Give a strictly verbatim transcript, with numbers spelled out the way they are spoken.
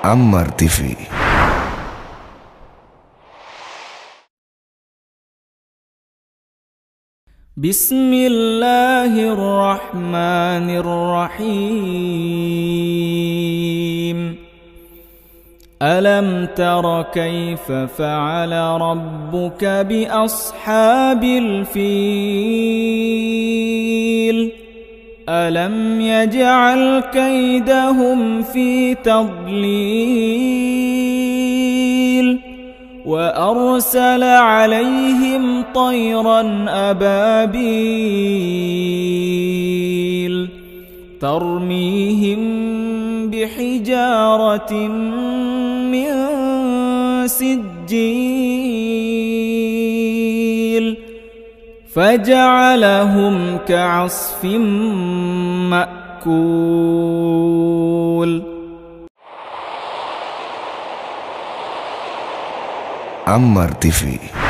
Ammar T V. بسم الله الرحمن الرحيم. ألم تر كيف فعل ربك بأصحاب الفيل؟ ألم يجعل كيدهم في تضليل وأرسل عليهم طيرا أبابيل ترميهم بحجارة من سجيل فجعلهم كعصف مأكول. Ammar T V.